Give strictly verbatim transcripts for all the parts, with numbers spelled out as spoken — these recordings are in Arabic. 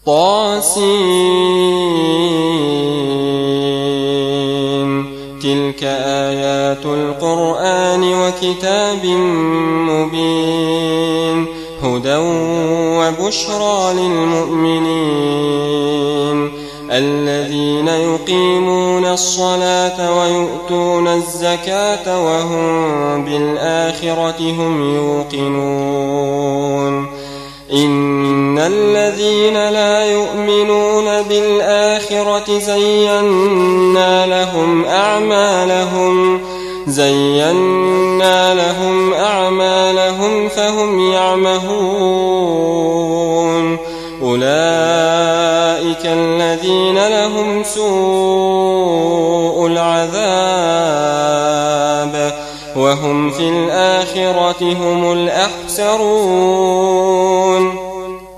طاسين تلك آيات القرآن وكتاب مبين هدى وبشرى للمؤمنين الذين يقيمون الصلاة ويؤتون الزكاة وهم بالآخرة هم يوقنون إن الذين لا يؤمنون بالآخرة زينا لهم أعمالهم زينا لهم أعمالهم فهم يعمهون أولئك الذين لهم سوء العذاب وهم في الآخرة هم الأخسرون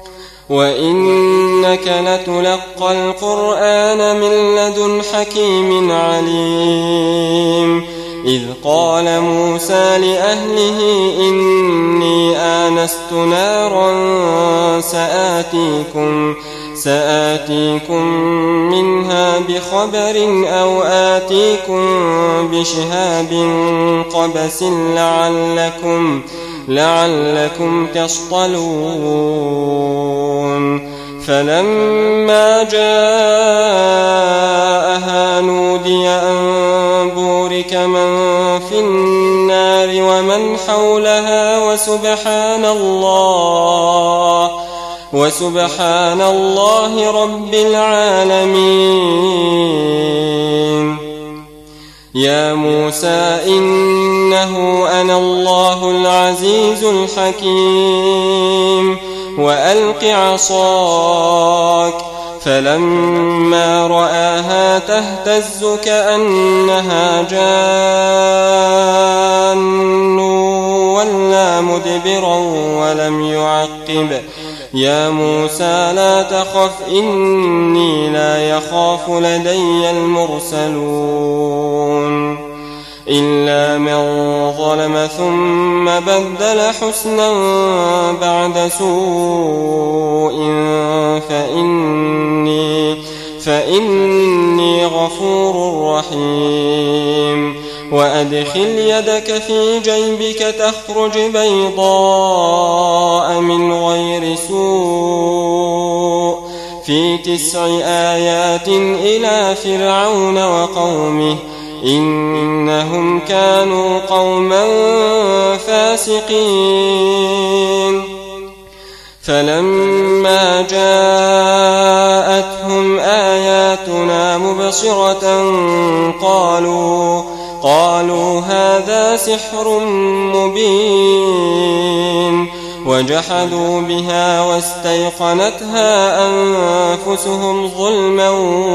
وإنك لتلقى القرآن من لدن حكيم عليم إذ قال موسى لأهله إني آنست نارا سآتيكم سآتيكم منها بخبر أو آتيكم بشهاب قبس لعلكم لعلكم تصطلون فلما جاءها نودي أن بورك من في النار ومن حولها وسبحان الله وسبحان الله رب العالمين يا موسى إنه أنا الله العزيز الحكيم وألق عصاك فلما رآها تهتز كأنها جان ولا مدبرا ولم يعقب يا موسى لا تخف إني لا يخاف لدي المرسلون إلا من ظلم ثم بدل حسنا بعد سوء فإني, فإني غفور رحيم وأدخل يدك في جيبك تخرج بيضاء من غير سوء في تسع آيات إلى فرعون وقومه إنهم كانوا قوما فاسقين فلما جاءتهم آياتنا مبصرة قالوا قالوا هذا سحر مبين وجحدوا بها واستيقنتها أنفسهم ظلما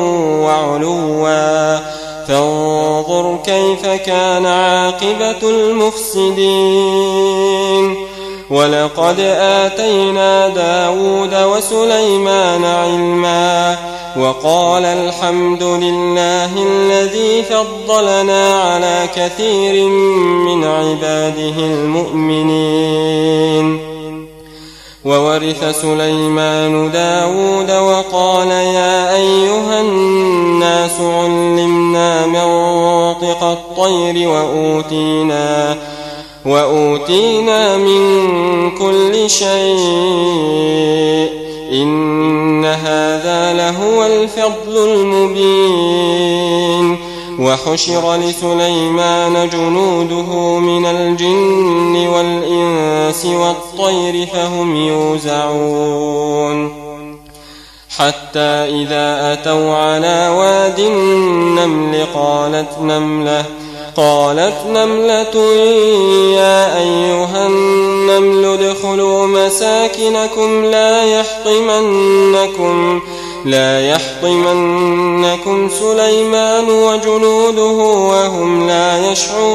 وعلوا فانظر كيف كان عاقبة المفسدين ولقد آتينا داود وسليمان علما وقال الحمد لله الذي فضلنا على كثير من عباده المؤمنين وورث سليمان داود وقال يا أيها الناس علمنا منطق الطير وأوتينا وأوتينا من كل شيء إن هذا لهو الفضل المبين وحشر لسليمان جنوده من الجن والإنس والطير فهم يوزعون حتى إذا أتوا على واد النمل قالت نملة قالت نملة يا أيها النمل ادخلوا مساكنكم لا يحطمنكم لا يحطمنكم سليمان وجنوده وهم لا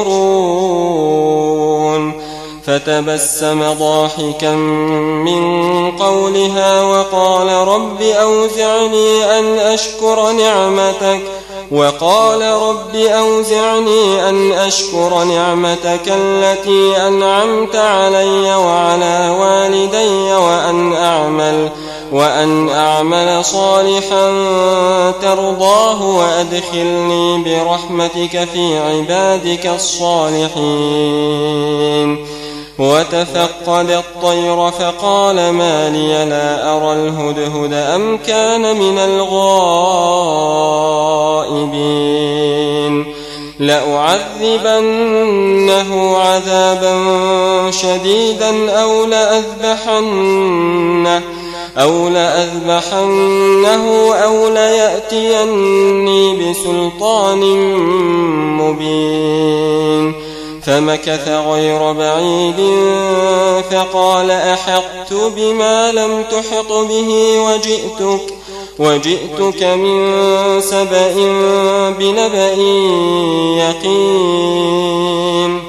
يشعرون فتبسم ضاحكا من قولها وقال رب أوزعني أن أشكر نعمتك وقال رب أوزعني أن أشكر نعمتك التي أنعمت علي وعلى والدي وأن أعمل وأن أعمل صالحا ترضاه وأدخلني برحمتك في عبادك الصالحين. وتفقد الطير فقال ما لي لا أرى الهدهد أم كان من الغائبين لأعذبنه عذابا شديدا أو لأذبحنه أو لأذبحنه أو ليأتيني بسلطان مبين. فمكث غير بعيد فقال أحطت بما لم تحط به وجئتك, وجئتك من سبأ بنبأ يقين.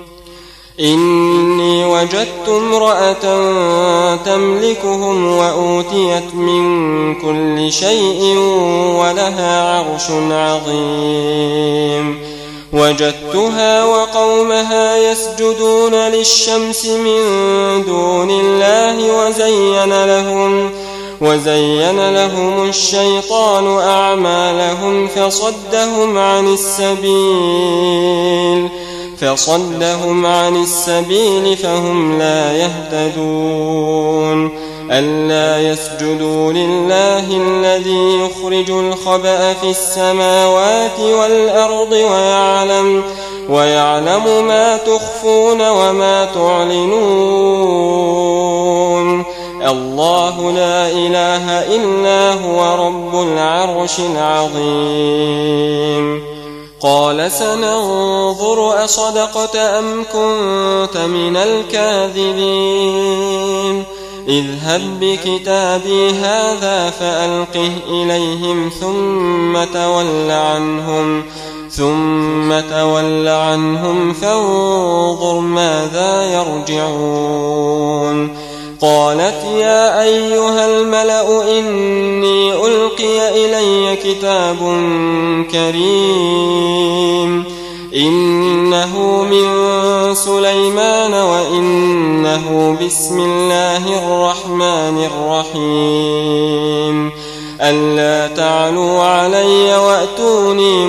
إني وجدت امرأة تملكهم وأوتيت من كل شيء ولها عرش عظيم. وجدتها وقومها يسجدون للشمس من دون الله وزين لهم وزين لهم الشيطان أعمالهم فصدهم عن السبيل فصدهم عن السبيل فهم لا يهتدون. ألا يسجدوا لله الذي يخرج الخبأ في السماوات والأرض ويعلم, ويعلم ما تخفون وما تعلنون. الله لا إله إلا هو رب العرش العظيم. قال سننظر أصدقت أم كنت من الكاذبين. اذهب بكتابي هذا فألقه إليهم ثم تول عنهم ثم تول عنهم فانظر ماذا يرجعون. قالت يا أيها الملأ إني ألقي إلي كتاب كريم إنه من سليمان وإنه بسم الله الرحمن الرحيم. ألا تعلوا علي وأتوني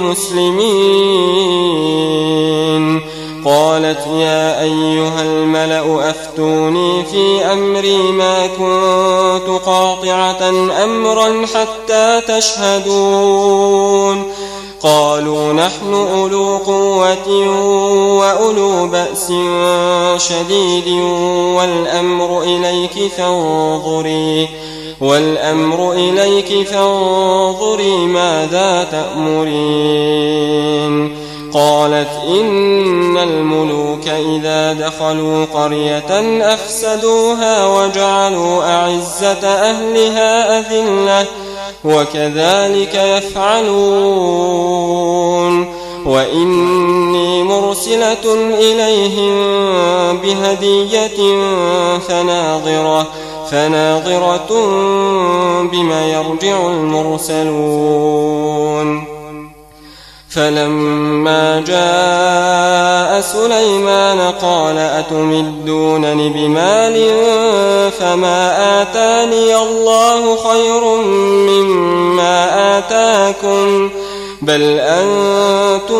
مسلمين. قالت يا أيها الملأ أفتوني في أمري ما كنت قاطعة أمرا حتى تشهدون. قالوا نحن أولو قوة وأولو بأس شديد والأمر إليك فانظري والأمر إليك فانظري ماذا تأمرين. قالت إن الملوك إذا دخلوا قرية أفسدوها وجعلوا أعزة أهلها أذلة وكذلك يفعلون. وإني مرسلة إليهم بهدية فناظرة فناظرة بما يرجع المرسلون. فلما جاء سليمان قال أتمدونني بمال فما آتاني الله خير مما آتاكم بل أنتم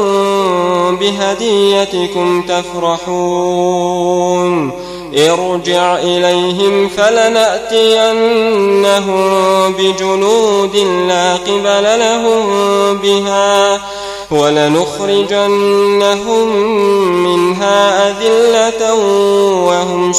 بهديتكم تفرحون. ارجع إليهم فلنأتينهم بجنود لا قبل لهم بها ولنخرجنهم منها أذلة وهم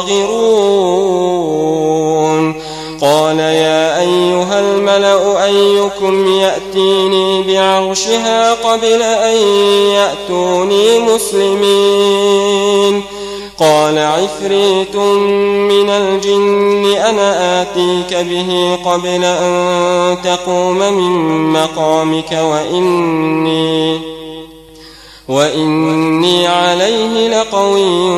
صاغرون. قال يا أيها الملأ أيكم يأتيني بعرشها قبل أن يأتوني مسلمين. قال عفريت من الجن أنا آتيك به قبل أن تقوم من مقامك وإني, وإني عليه لقوي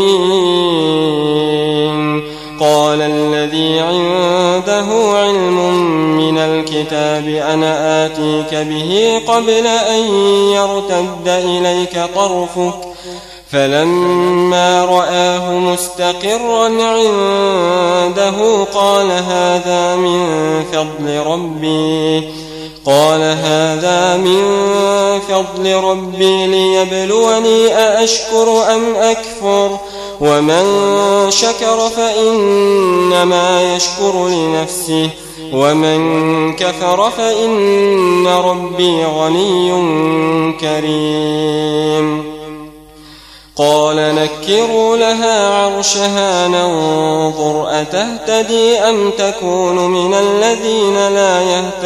أمين. قال الذي عنده علم من الكتاب أنا آتيك به قبل أن يرتد إليك طرفك فلما رآه مستقرا عنده قال هذا من فضل ربي قال هذا من فضل ربي ليبلوني أأشكر أم أكفر ومن شكر فإنما يشكر لنفسه ومن كفر فإن ربي غني كريم. قال نكروا لها عرشها ننظر أتهتدي أم تكون من الذين لا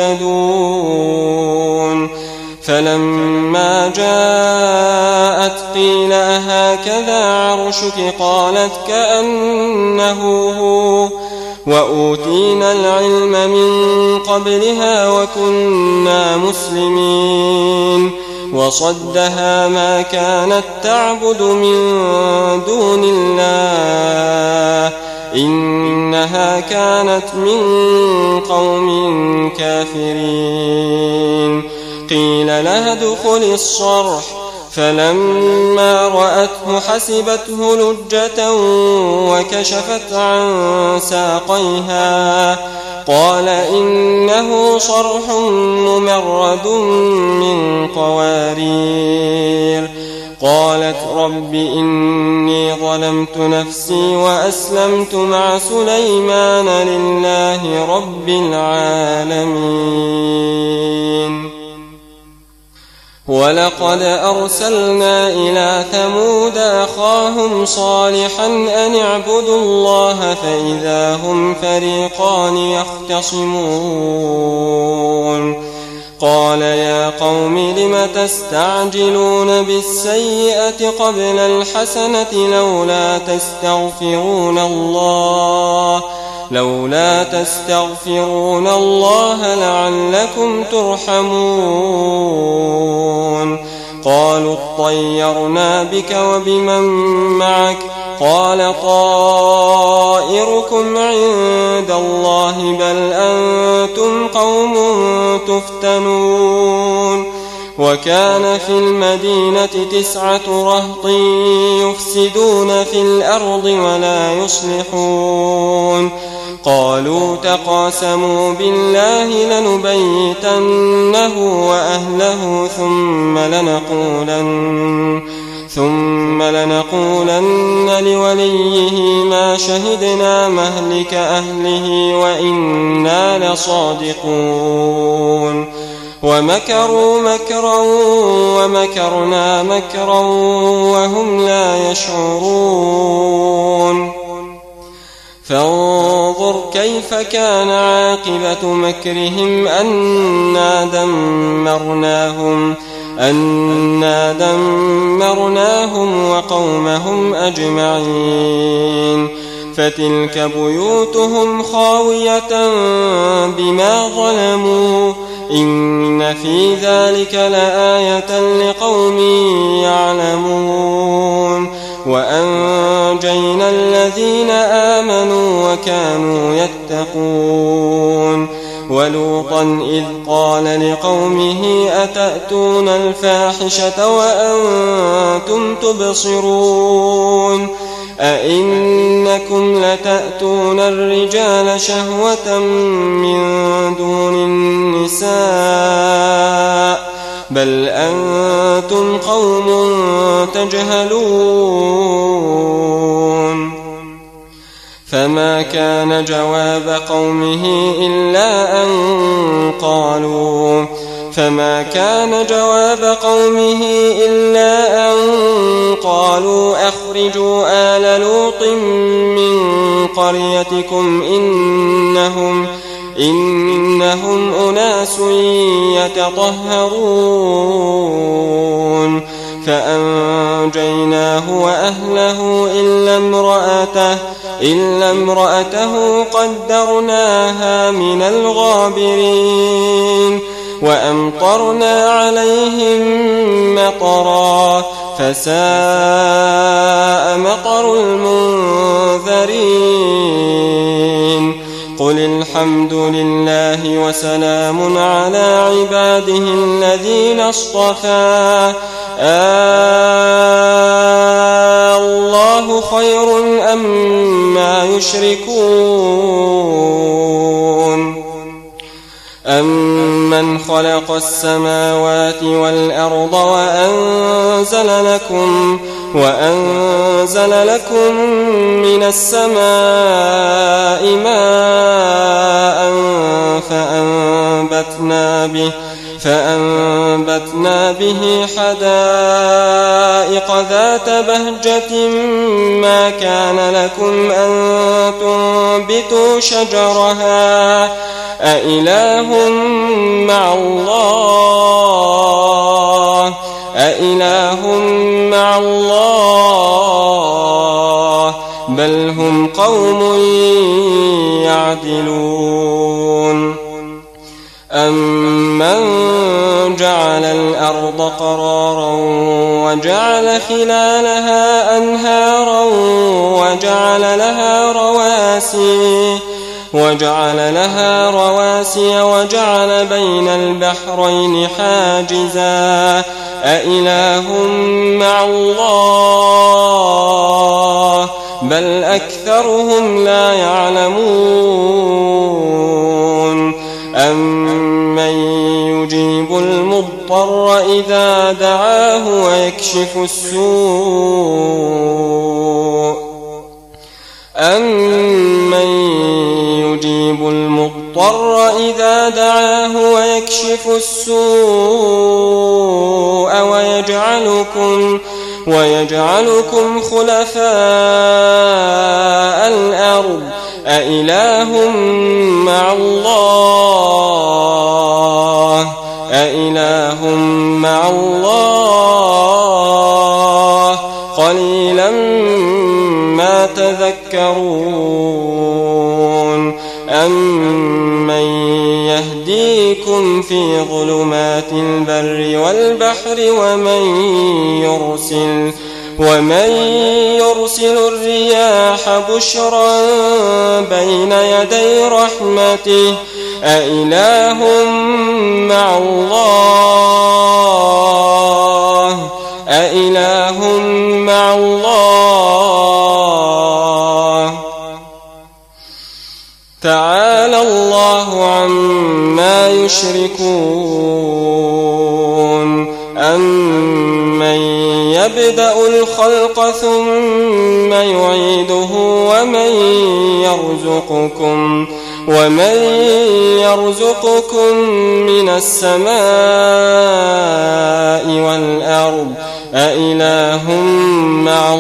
يهتدون. فلما جاءت قيل أهكذا عرشك قالت كأنه هو وأوتينا العلم من قبلها وكنا مسلمين. وصدها ما كانت تعبد من دون الله إنها كانت من قوم كافرين. قيل لها ادخل الصرح فلما رأته حسبته لجة وكشفت عن ساقيها قال إنه صرح ممرد من قوارير. قالت رب إني ظلمت نفسي وأسلمت مع سليمان لله رب العالمين. ولقد أرسلنا إلى ثمود أخاهم صالحا أن اعبدوا الله فإذا هم فريقان يختصمون. قال يا قوم لم تستعجلون بالسيئة قبل الحسنة لولا تستغفرون الله لولا تستغفرون الله لعلكم ترحمون. قالوا اطيرنا بك وبمن معك قال طائركم عند الله بل أنتم قوم تفتنون. وكان في المدينة تسعة رهط يفسدون في الأرض ولا يصلحون. قالوا تقاسموا بالله لنبيتنه وأهله ثم لنقولن ثم لنقولن لوليه ما شهدنا مهلك أهله وإنا لصادقون. ومكروا مكرا ومكرنا مكرا وهم لا يشعرون. فانظر كيف كان عاقبة مكرهم أنا دمرناهم أنا دمرناهم وقومهم أجمعين. فتلك بيوتهم خاوية بما ظلموا إن في ذلك لآية لقوم يعلمون. وأنجينا الذين آمنوا وكانوا يتقون. ولوطا إذ قال لقومه أتأتون الفاحشة وأنتم تبصرون أئنكم لتأتون الرجال شهوة من دون النساء بل أنتم قوم تجهلون. فما كان جواب قومه إلا أن قالوا فما كان جواب قومه إلا أن قالوا أخرجوا آل لوط من قريتكم إنهم إنهم أناس يتطهرون. فأنجيناه وأهله إلا امرأته إلا امرأته قدرناها من الغابرين. وأمطرنا عليهم مطرا فساء مطر المنذرين. قل الحمد لله وسلام على عباده الذين اصطفى الله خير أم ما يشركون أمن خلق السماوات والأرض وأنزل لكم وأنزل لكم من السماء ماء فأنبتنا به فأنبتنا به حدائق ذات بهجة ما كان لكم أن تنبتوا شجرها أإله مع الله أإله مع الله بل هم قوم يعدلون أمن جعل الأرض قرارا وجعل خلالها أنهارا وجعل لها رواسي وجعل لها رواسي وجعل بين البحرين حاجزا أإله مع الله بل أكثرهم لا يعلمون أمن يجيب المضطر إذا دعاه ويكشف السوء أمن يجيب المضطر إذا دعاه ويكشف السوء ويجعلكم ويجعلكم خلفاء الأرض أإله مع الله أإله مع الله قليلا ما تذكرون أمن يهديكم في ظلمات البر والبحر ومن يرسل ومن يرسل الرياح بشرا بين يدي رحمته أإله مع الله أإله مع الله تعالى الله عما يشركون أمن يبدأ الخلق ثم يعيده ومن يرزقكم ومن يرزقكم من السماء والأرض أإله مع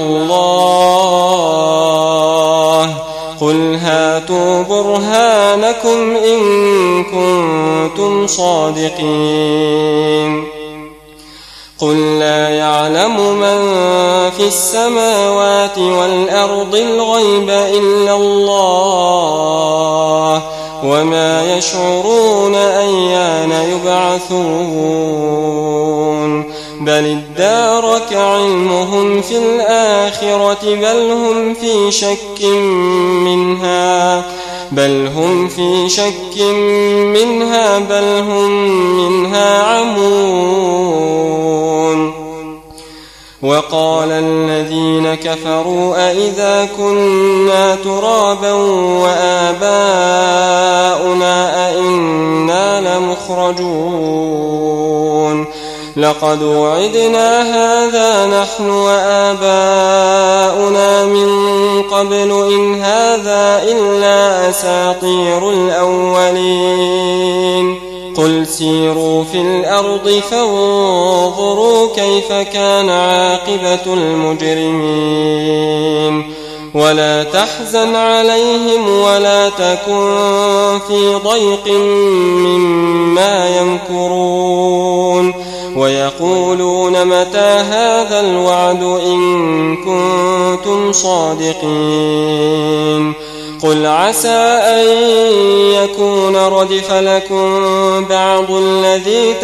الله قل هاتوا برهانكم إن كنتم صادقين قل لا يعلم من في السماوات والأرض الغيب إلا الله وما يشعرون أيان يبعثون بل ادارك علمهم في الآخرة بل هم في شك منها بل هم في شك منها بل هم منها عمون وقال الذين كفروا أئذا كنا ترابا وآباؤنا أئنا لمخرجون لقد وعدنا هذا نحن وآباؤنا من قبل إن هذا إلا أساطير الأولين قل سيروا في الأرض فانظروا كيف كان عاقبة المجرمين ولا تحزن عليهم ولا تكن في ضيق مما يمكرون ويقولون متى هذا الوعد إن كنتم صادقين قل عسى أن يكون ردف لكم بعض الذي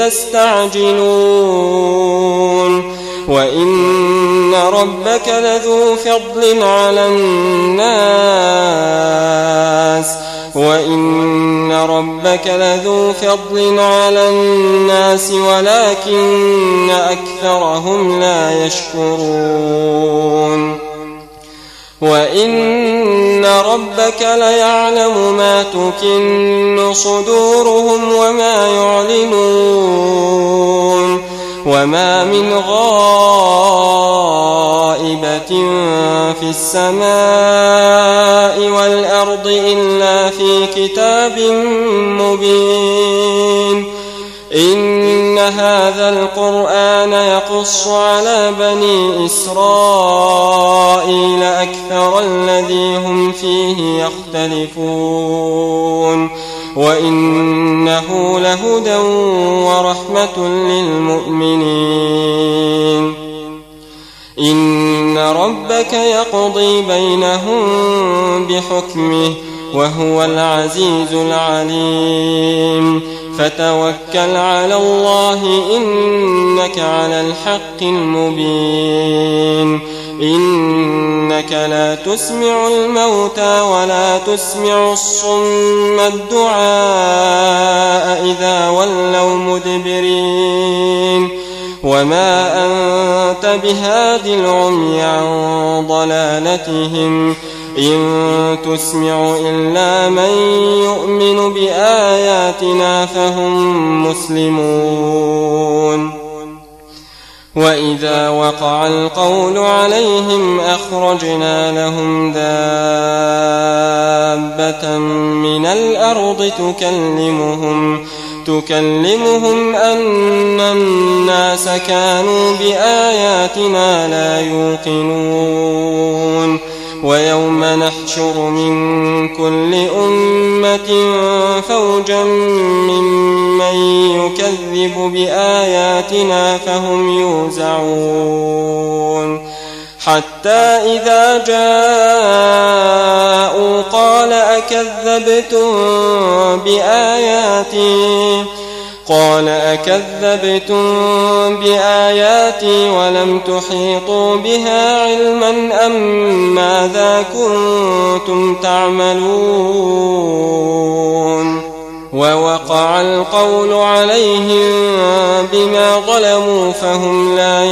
تستعجلون وإن ربك لذو فضل على الناس وإن ربك لذو فضل على الناس ولكن أكثرهم لا يشكرون وإن ربك ليعلم ما تكن صدورهم وما يعلنون وما من غائبة في السماء والأرض إلا في كتاب مبين إن هذا القرآن يقص على بني إسرائيل أكثر الذي هم فيه يختلفون وإنه لهدى ورحمة للمؤمنين إن ربك يقضي بينهم بحكمه وهو العزيز العليم فتوكل على الله إنك على الحق المبين إنك لا تسمع الموتى ولا تسمع الصم الدعاء إذا ولوا مدبرين وما أنت بهاد العمي عن ضلالتهم إن تسمع إلا من يؤمن بآياتنا فهم مسلمون وإذا وقع القول عليهم أخرجنا لهم دابة من الأرض تكلمهم تكلمهم أن الناس كانوا بآياتنا لا يوقنون ويوم نحشر من كل أمة فوجا ممن يكذب بآياتنا فهم يوزعون حتى إذا جاءوا قال أكذبتم بآياتي قال أكذبتم بآياتي ولم تحيطوا بها علما أم ماذا كنتم تعملون ووقع القول عليهم بما ظلموا فهم لا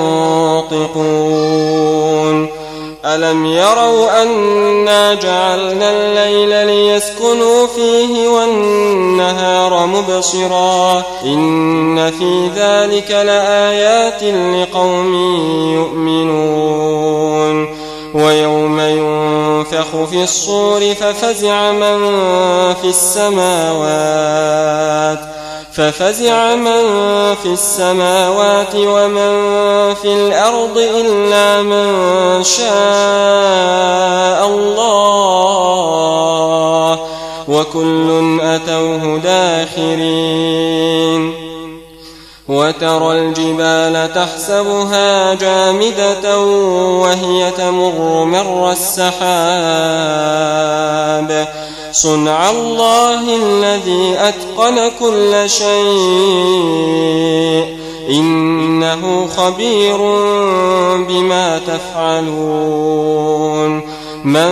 ينطقون ألم يروا أنا جعلنا الليل ليسكنوا فيه والنهار مبصرا إن في ذلك لآيات لقوم يؤمنون ويوم ينفخ في الصور ففزع من في السماوات ففزع من في السماوات ومن في الأرض إلا من شاء الله وكل أتوه داخرين وترى الجبال تحسبها جامدة وهي تمر مر السحاب صنع الله الذي أتقن كل شيء إنه خبير بما تفعلون من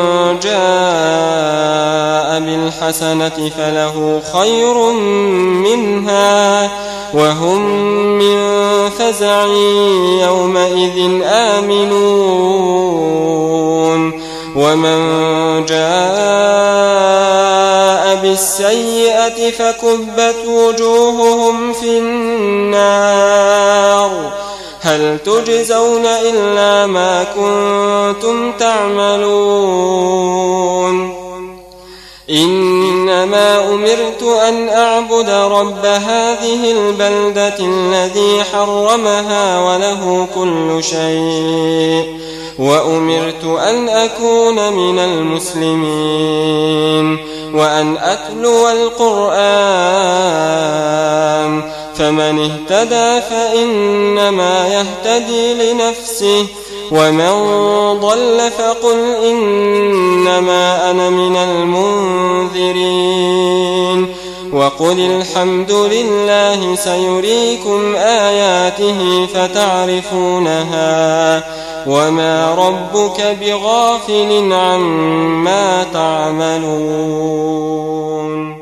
جاء بالحسنة فله خير منها وهم من فزع يومئذ آمنون ومن جاء بالسيئة فكبت وجوههم في النار هل تجزون إلا ما كنتم تعملون إنما أمرت أن أعبد رب هذه البلدة الذي حرمها وله كل شيء وأمرت أن أكون من المسلمين وأن أتلو القرآن فمن اهتدى فإنما يهتدي لنفسه ومن ضل فقل إنما أنا من المنذرين قل الحمد لله سيريكم آياته فتعرفونها وما ربك بغافل عما تعملون.